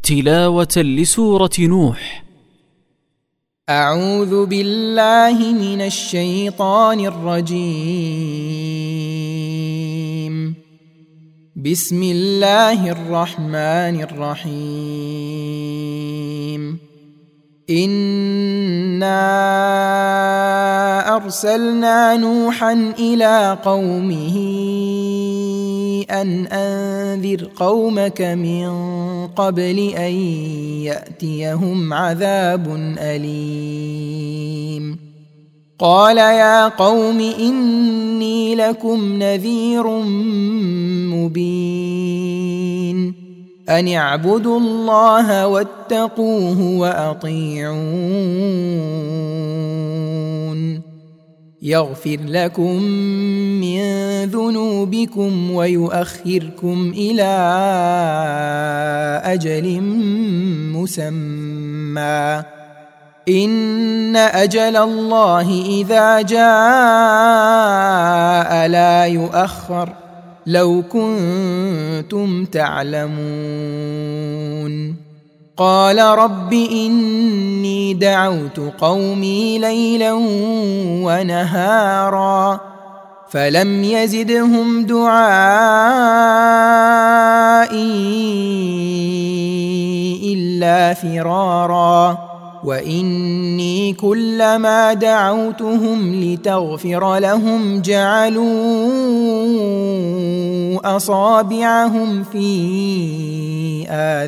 تلاوة لسورة نوح. أعوذ بالله من الشيطان الرجيم. بسم الله الرحمن الرحيم. إنا أرسلنا نوحا إلى قومه أن أنذر قومك من قبل أن يأتيهم عذاب أليم. قال يا قوم إني لكم نذير مبين أن اعبدوا الله واتقوه وأطيعون يغفر لكم من ذنوبكم ويؤخركم إلى أجل مسمى إن أجل الله إذا جاء لا يؤخر لو كنتم تعلمون. قال رب إني دعوت قومي ليلا ونهارا فلم يزدهم دعائي إلا فرارا وإني كلما دعوتهم لتغفر لهم جعلوا أصابعهم في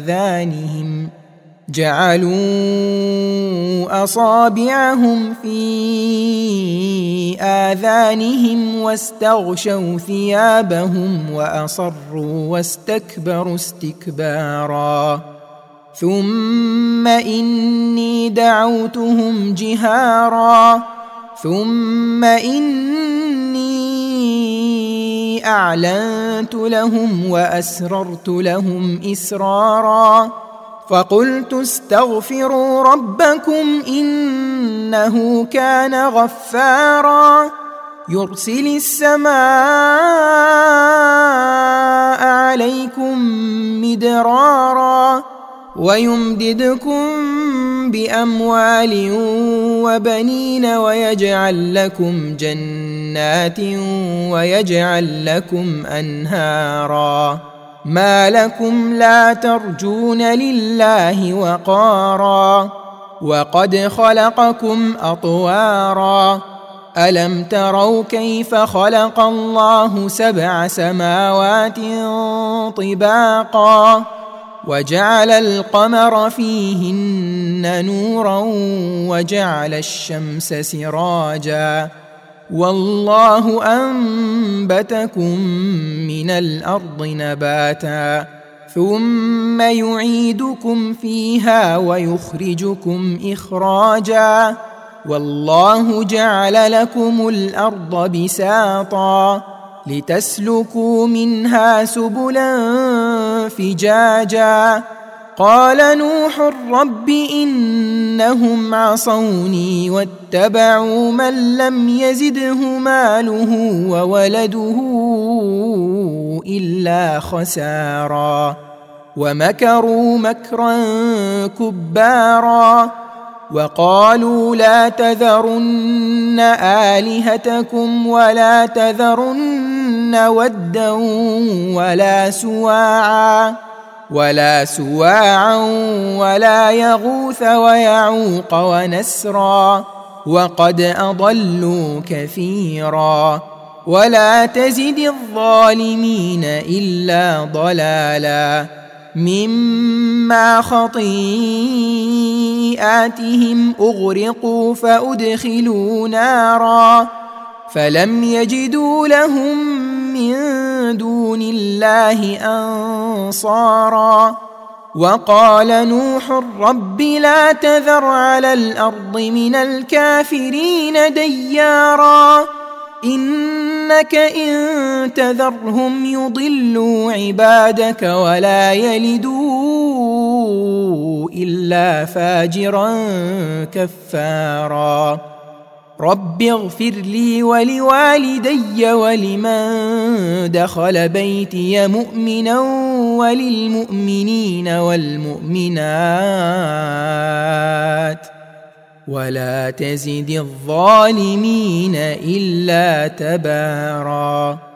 آذانهم واستغشوا ثيابهم وأصروا واستكبروا استكبارا. ثم إني دعوتهم جهارا ثم إني أعلنت لهم وأسررت لهم إسرارا فقلت استغفروا ربكم إنه كان غفارا يرسل السماء عليكم مدرارا ويمددكم بأموال وبنين ويجعل لكم جنات ويجعل لكم أنهارا. ما لكم لا ترجون لله وقارا وقد خلقكم أطوارا ألم تروا كيف خلق الله 7 سماوات طباقا وجعل القمر فيهن نورا وجعل الشمس سراجا والله أنبتكم من الأرض نباتا ثم يعيدكم فيها ويخرجكم إخراجا والله جعل لكم الأرض بساطا لتسلكوا منها سبلا فجاجا. قال نوح رب إنهم عصوني واتبعوا من لم يزده ماله وولده إلا خسارا ومكروا مكرا كبارا وقالوا لا تذرن آلهتكم ولا تذرن ودا ولا سواعا ولا يغوث ويعوق ونسرا وقد أضلوا كثيرا ولا تزد الظالمين إلا ضلالا مما خطيئاتهم أغرقوا فأدخلوا نارا فلم يجدوا لهم من دون الله أنصارا. وقال نوح رب لا تذر على الأرض من الكافرين ديارا إنك إن تذرهم يضلوا عبادك ولا يلدوا إلا فاجرا كفارا. رب اغفر لي ولوالدي ولمن دخل بيتي مؤمنا وللمؤمنين والمؤمنات ولا تزد الظالمين إلا تباراً.